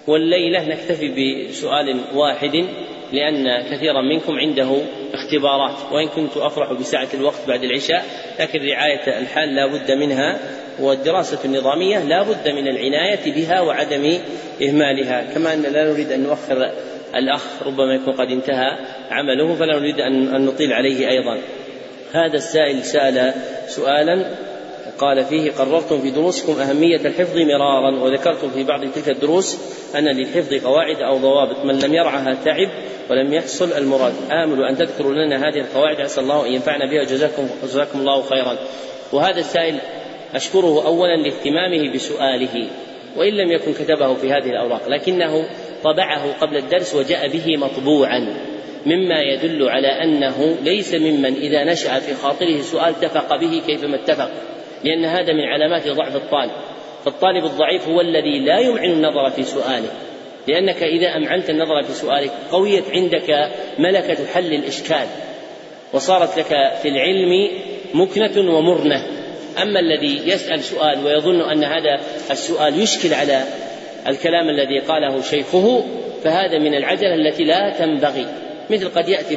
والليلة نكتفي بسؤال واحد لأن كثيرا منكم عنده اختبارات، وإن كنت أفرح بسعة الوقت بعد العشاء، لكن رعاية الحال لا بد منها، والدراسة النظامية لا بد من العناية بها وعدم إهمالها. كما أن لا نريد أن نؤخر الأخ، ربما يكون قد انتهى عمله فلا نريد أن نطيل عليه أيضا. هذا السائل سأل سؤالا قال فيه: قررتم في دروسكم أهمية الحفظ مرارا، وذكرتم في بعض تلك الدروس أن للحفظ قواعد أو ضوابط، من لم يرعها تعب ولم يحصل المراد. آمل أن تذكروا لنا هذه القواعد، عسى الله أن ينفعنا بها، جزاكم الله خيرا. وهذا السائل أشكره أولا لاهتمامه بسؤاله، وإن لم يكن كتبه في هذه الأوراق لكنه طبعه قبل الدرس وجاء به مطبوعا، مما يدل على أنه ليس ممن إذا نشأ في خاطره سؤال اتفق به كيفما اتفق، لأن هذا من علامات ضعف الطالب. فالطالب الضعيف هو الذي لا يمعن النظر في سؤاله، لأنك إذا أمعنت النظر في سؤالك قويت عندك ملكة حل الإشكال، وصارت لك في العلم مكنة ومرنة. أما الذي يسأل سؤال ويظن أن هذا السؤال يشكل على الكلام الذي قاله شيخه، فهذا من العجلة التي لا تنبغي. مثل قد يأتي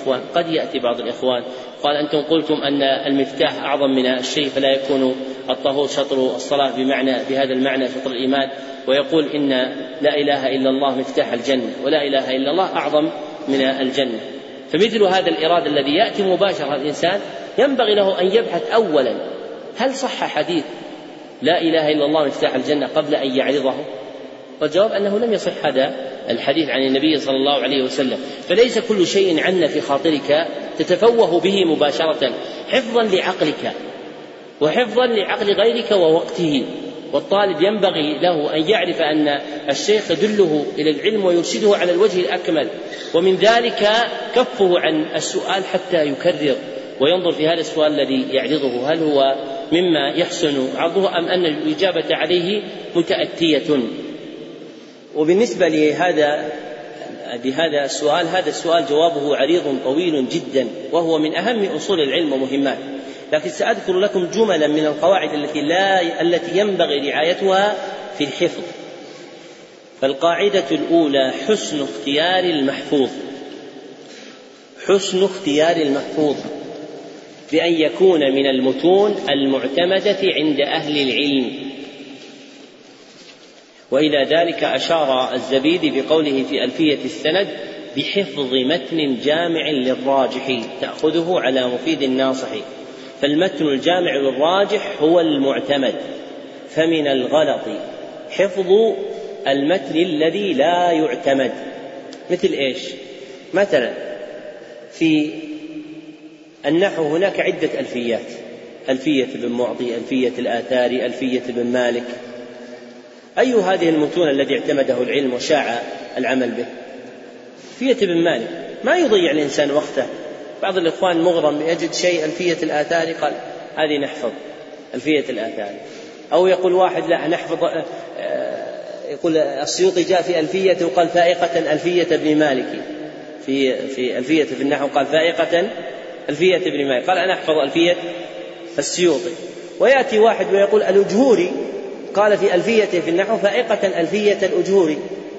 بعض الإخوان قال: أنتم قلتم أن المفتاح أعظم من الشيء، فلا يكون الطهور شطر الصلاة بهذا المعنى شطر الإيمان، ويقول إن لا إله إلا الله مفتاح الجنة، ولا إله إلا الله أعظم من الجنة. فمثل هذا الإرادة الذي يأتي مباشرة الإنسان ينبغي له أن يبحث أولا هل صح حديث لا إله إلا الله مفتاح الجنة قبل أن يعرضه، والجواب أنه لم يصح هذا الحديث عن النبي صلى الله عليه وسلم. فليس كل شيء عنا في خاطرك تتفوه به مباشرة، حفظا لعقلك وحفظا لعقل غيرك ووقته. والطالب ينبغي له أن يعرف أن الشيخ يدله إلى العلم ويرشده على الوجه الأكمل، ومن ذلك كفه عن السؤال حتى يكرر وينظر في هذا السؤال الذي يعرضه هل هو مما يحسن عرضه أم أن الإجابة عليه متأتية. وبالنسبة لهذا السؤال، هذا السؤال جوابه عريض طويل جدا، وهو من أهم أصول العلم ومهمات، لكن سأذكر لكم جملا من القواعد التي ينبغي رعايتها في الحفظ. فالقاعدة الأولى: حسن اختيار المحفوظ بأن يكون من المتون المعتمدة عند أهل العلم. وإلى ذلك أشار الزبيدي بقوله في ألفية السند: بحفظ متن جامع للراجح تأخذه على مفيد الناصح. فالمتن الجامع للراجح هو المعتمد، فمن الغلط حفظ المتن الذي لا يعتمد. مثل إيش؟ مثلا في النحو هناك عدة ألفيات: ألفية ابن معطي، ألفية الآثاري، ألفية ابن مالك. أي هذه المتون الذي اعتمده العلم وشاع العمل به؟ ألفية ابن مالك. ما يضيع الإنسان وقته. بعض الإخوان مغرم يجد شيء ألفية الآثاري قال هذه نحفظ ألفية الآثاري، أو يقول واحد لا نحفظ، يقول السيوطي جاء في ألفية وقال فائقة ألفية ابن مالك، في ألفية في النحو قال فائقة ألفية ابن مالك، قال أنا أحفظ ألفية السيوطي. ويأتي واحد ويقول الأجهوري قال في ألفية في النحو فائقة ألفية الأجهوري،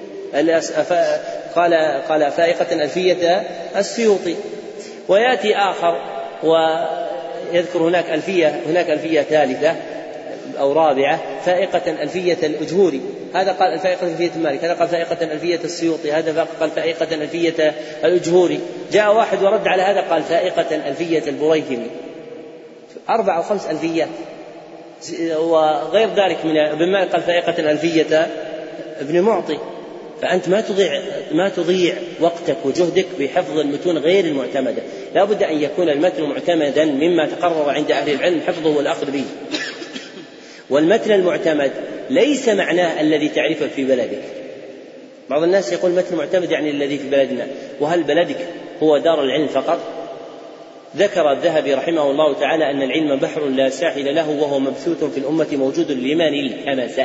قال فائقة ألفية السيوطي. ويأتي آخر ويذكر هناك ألفية ثالثة أو رابعة فائقة ألفية الأجهوري، هذا قال فائقة ألفية مالك، هذا قال فائقة ألفية السيوطي، هذا قال فائقة ألفية الأجهوري. جاء واحد ورد على هذا قال فائقة ألفية البريثمي. 4 أو 5 ألفيات. وغير ذلك من ابن مالك قال فائقة ألفية ابن معطي. فأنت ما تضيع وقتك وجهدك بحفظ المتون غير المعتمدة. لا بد أن يكون المتن معتمدا مما تقرر عند أهل العلم حفظه والأخذ به. والمتن المعتمد ليس معناه الذي تعرفه في بلدك. بعض الناس يقول متن معتمد يعني الذي في بلدنا، وهل بلدك هو دار العلم فقط؟ ذكر الذهبي رحمه الله تعالى أن العلم بحر لا ساحل له، وهو مبثوث في الأمة موجود لمن الحمسة.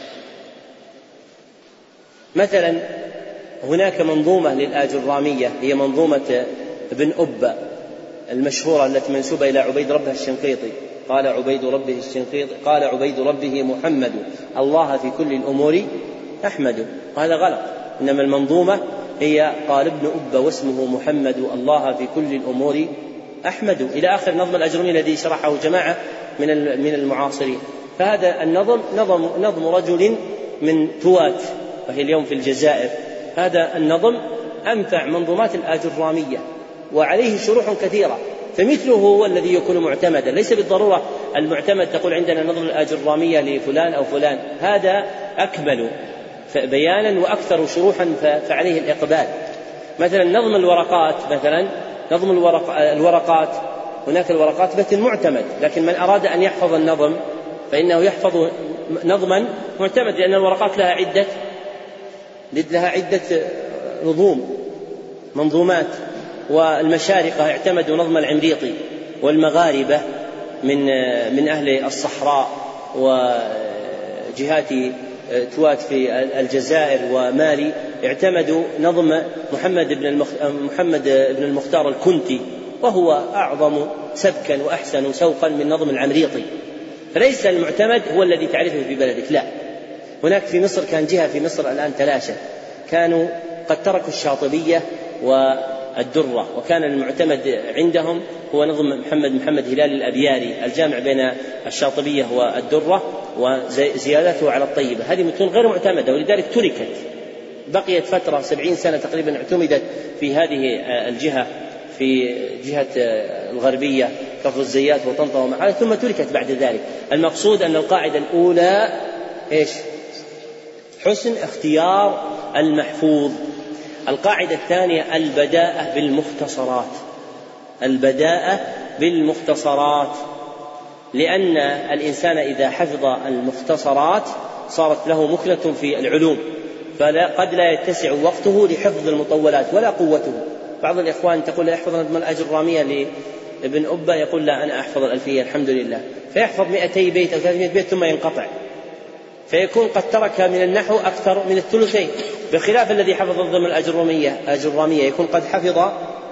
مثلا هناك منظومة للآجرامية هي منظومة ابن أبا المشهورة التي منسوبة إلى عبيد ربه الشنقيطي. قال عبيد ربه محمد الله في كل الأمور أحمد، وهذا غلط. إنما المنظومة هي قال ابن أبا واسمه محمد الله في كل الأمور أحمد، إلى آخر نظم الأجرمي الذي شرحه جماعة من المعاصرين. فهذا النظم نظم رجل من توات وهي اليوم في الجزائر. هذا النظم أنفع منظومات الآجرامية وعليه شروح كثيرة، فمثله هو الذي يكون معتمدا. ليس بالضرورة المعتمد تقول عندنا نظم الآجرامية لفلان أو فلان، هذا أكمل بيانا وأكثر شروحا فعليه الإقبال. مثلا نظم الورقات، مثلا نظم الورقات هناك الورقات متن معتمد، لكن من أراد أن يحفظ النظم فإنه يحفظ نظما معتمد، لأن الورقات لها عدة نظوم منظومات. والمشارقة اعتمدوا نظم العمريطي، والمغاربة من أهل الصحراء وجهات توات في الجزائر ومالي اعتمدوا نظم محمد بن المختار الكنتي، وهو أعظم سبكا وأحسن سوقا من نظم العمريطي. فليس المعتمد هو الذي تعرفه في بلدك، لا. هناك في مصر كان جهة في مصر الآن تلاشت، كانوا قد تركوا الشاطبية والدرة، وكان المعتمد عندهم هو نظم محمد هلال الأبياري الجامع بين الشاطبية والدرة وزيادته على الطيبة. هذه متون غير معتمدة، ولذلك تركت، بقيت فترة 70 سنة تقريبا اعتمدت في هذه الجهة، في جهة الغربية كفر الزيات وطنطا ومعاذ، ثم تركت بعد ذلك. المقصود أن القاعدة الأولى إيش؟ حسن اختيار المحفوظ. القاعدة الثانية البداءة بالمختصرات، لأن الإنسان إذا حفظ المختصرات صارت له مكنة في العلوم، فقد لا يتسع وقته لحفظ المطولات ولا قوته. بعض الإخوان تقول يحفظ نظم الآجرامية لابن أبا، يقول لا أنا أحفظ الألفية الحمد لله، فيحفظ 200 بيت أو 300 بيت ثم ينقطع، فيكون قد ترك من النحو أكثر من الثلثين، بخلاف الذي حفظ نظم الآجرامية يكون قد حفظ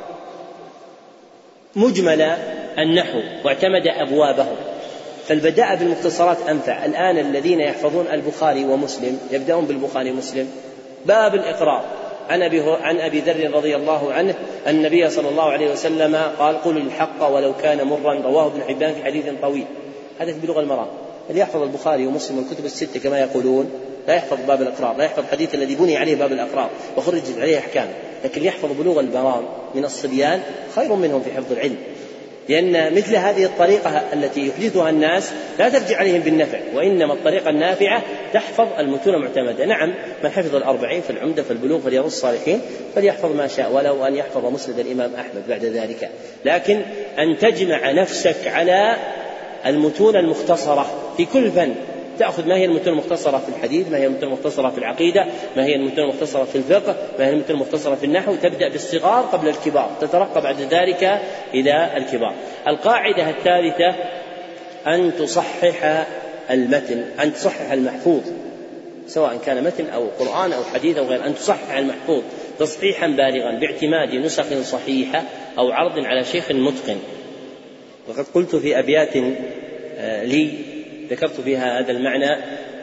مجمل النحو واعتمد أبوابه. فالبداء بالمختصرات أنفع. الآن الذين يحفظون البخاري ومسلم يبدأون بالبخاري ومسلم. باب الإقرار عن أبي ذر رضي الله عنه أن النبي صلى الله عليه وسلم قال قل الحق ولو كان مرا، رواه ابن حبان في حديث طويل. هذا في بلوغ المرام. اللي يحفظ البخاري ومسلم والكتب الستة كما يقولون لا يحفظ باب الإقرار، لا يحفظ الحديث الذي بني عليه باب الإقرار وخرجت عليه أحكام، لكن يحفظ بلوغ المرام من الصبيان خير منهم في حفظ العلم، لأن مثل هذه الطريقة التي يحدثها الناس لا ترجع عليهم بالنفع، وإنما الطريقة النافعة تحفظ المتون معتمدة. نعم، من حفظ 40 في العمدة في البلوغ فليرد الصالحين فليحفظ ما شاء، ولو أن يحفظ مسند الإمام أحمد بعد ذلك. لكن أن تجمع نفسك على المتون المختصرة في كل فن، تأخذ ما هي المتون المختصرة في الحديث، ما هي المتون المختصرة في العقيدة، ما هي المتون المختصرة في الفقه، ما هي المتون المختصرة في النحو، تبدأ بالصغار قبل الكبار، تترقى بعد ذلك إلى الكبار. القاعدة الثالثة أن تصحح المتن، أن تصحح المحفوظ، سواء كان متن أو قرآن أو حديث أو غير، أن تصحح المحفوظ تصحيحا بالغا باعتماد نسخ صحيحة أو عرض على شيخ متقن. وقد قلت في أبيات لي ذكرت فيها هذا المعنى: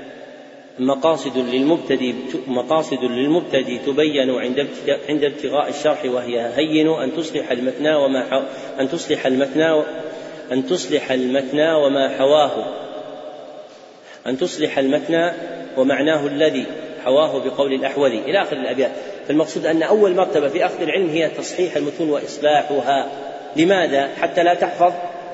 مقاصد للمبتدي تبين عند ابتغاء الشرح، وهي هين أن تصلح المتنى ومعناه الذي حواه بقول الأحوذي إلى آخر الأبيات. فالمقصود أن أول مرتبة في أخذ العلم هي تصحيح المتون وإصلاحها. لماذا؟ حتى لا تحفظ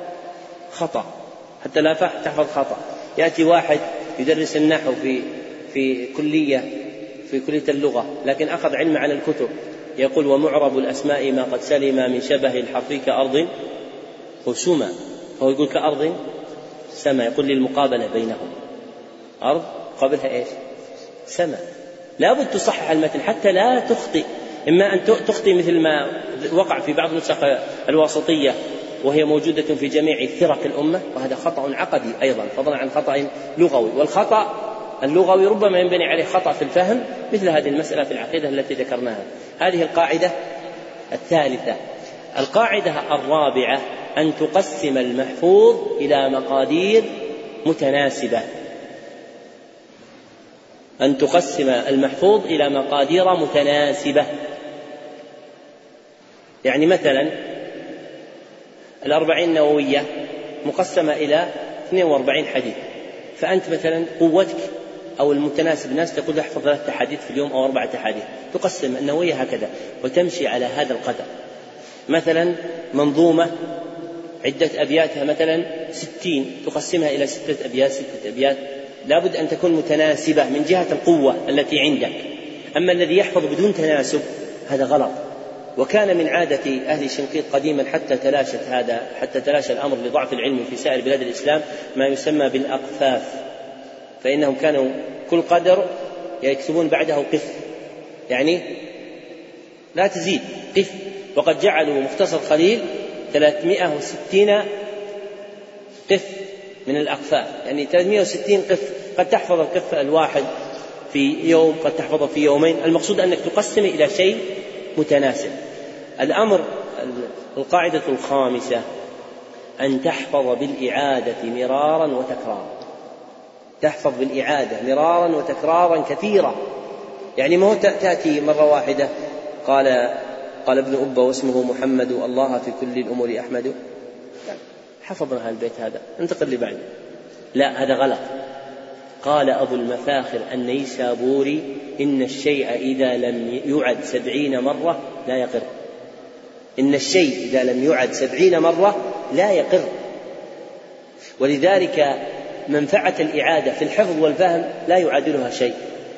خطأ. يأتي واحد يدرس النحو في كلية اللغة، لكن أخذ علم على الكتب، يقول ومعرب الأسماء ما قد سلم من شبه الحرف كأرض خشوما، فهو يقول كأرض سما، يقول للمقابلة بينهم أرض قبلها إيش؟ سما. لابد تصحح المتن حتى لا تخطئ، إما أن تخطئ مثل ما وقع في بعض نسخ الواسطية وهي موجودة في جميع فرق الأمة، وهذا خطأ عقدي أيضا فضلا عن خطأ لغوي. والخطأ اللغوي ربما ينبني عليه خطأ في الفهم، مثل هذه المسألة في العقيدة التي ذكرناها. هذه القاعدة الثالثة. القاعدة الرابعة أن تقسم المحفوظ إلى مقادير متناسبة. أن تقسم المحفوظ إلى مقادير متناسبة. يعني مثلا 40 نووية مقسمة إلى 42 حديث، فأنت مثلا قوتك أو المتناسب الناس تقول احفظ 3 أحاديث في اليوم أو 4 أحاديث، تقسم النووية هكذا وتمشي على هذا القدر. مثلا منظومة عدة أبياتها مثلا 60 تقسمها إلى 6 أبيات 6 أبيات، لابد أن تكون متناسبة من جهة القوة التي عندك. أما الذي يحفظ بدون تناسب هذا غلط. وكان من عادة أهل شنقيط قديما حتى تلاشى الأمر لضعف العلم في سائر بلاد الإسلام ما يسمى بالأقفاف، فإنهم كانوا كل قدر يكتبون بعده قف، يعني لا تزيد قف. وقد جعلوا مختصر خليل 360 قف من الأقفاف، يعني 360 قف، قد تحفظ القف الواحد في يوم، قد تحفظه في يومين. المقصود أنك تقسم إلى شيء متناسب. القاعدة الخامسة أن تحفظ بالإعادة مرارا وتكرارا. تحفظ بالإعادة مرارا وتكرارا كثيرا، يعني ما هو تأتي مرة واحدة قال ابن أبا واسمه محمد الله في كل الأمور أحمد، حفظنا البيت هذا انتقل لي بعد، لا هذا غلط. قال أبو المفاخر النيسابوري إن الشيء إذا لم يعد 70 مرة لا يقر. إن الشيء إذا لم يعد 70 مرة لا يقر. ولذلك منفعة الإعادة في الحفظ والفهم لا يعادلها شيء.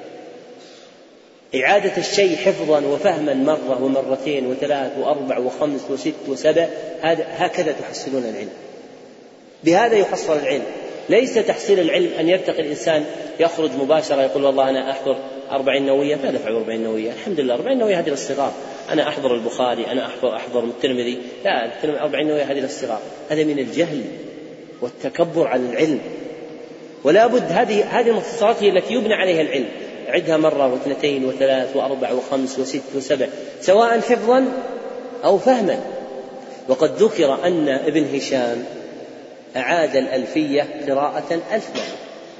إعادة الشيء حفظا وفهما مرة ومرتين وثلاث وأربع وخمس وست وسبع، هكذا تحصلون العلم، بهذا يحصل العلم. ليس تحصيل العلم أن يرتقي الإنسان يخرج مباشرة يقول والله أنا أحضر 40 نووية، ما دفع 40 نووية، الحمد لله 40 نووية هذه للصغار، أنا أحضر البخاري، أنا أحضر الترمذي، لا 40 نووية هذه للصغار. هذا من الجهل والتكبر على العلم. ولا بد هذه المختصرات هي التي يبنى عليها العلم. عدها مرة واثنتين وثلاث وأربع وخمس وست وسبع، سواء حفظا أو فهما. وقد ذكر أن ابن هشام أعاد الألفية قراءة 1000 مرة،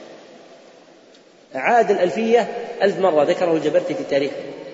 أعاد الألفية 1000 مرة، ذكره الجبرتي في تاريخه.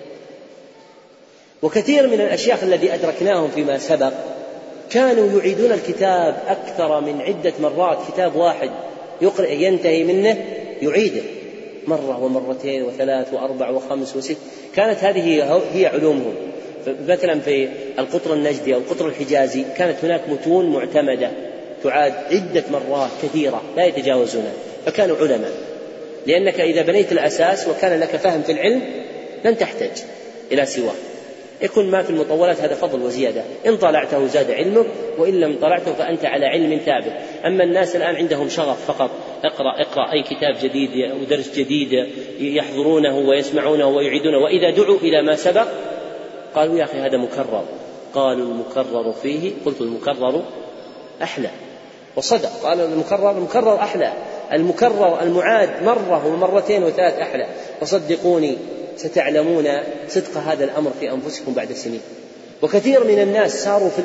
وكثير من الأشياخ الذي أدركناهم فيما سبق كانوا يعيدون الكتاب أكثر من عدة مرات، كتاب واحد ينتهي منه يعيده مرة ومرتين وثلاث وأربع وخمس وست. كانت هذه هي علومهم. مثلا في القطر النجدي أو القطر الحجازي كانت هناك متون معتمدة تعاد عدة مرات كثيرة لا يتجاوزونها، فكانوا علماء. لأنك إذا بنيت الأساس وكان لك فهم في العلم لن تحتاج إلى سواه. يكون ما في المطولات هذا فضل وزيادة، إن طلعته زاد علمك وإن لم طلعته فأنت على علم ثابت. أما الناس الآن عندهم شغف فقط، اقرأ أي كتاب جديد ودرس جديد يحضرونه ويسمعونه ويعيدونه، وإذا دعوا إلى ما سبق قالوا يا أخي هذا مكرر. قالوا المكرر فيه، قلت المكرر أحلى، وصدق، قال المكرر أحلى، المكرر المعاد مرة ومرتين وثلاث أحلى. فصدقوني ستعلمون صدق هذا الأمر في أنفسكم بعد سنين. وكثير من الناس صاروا في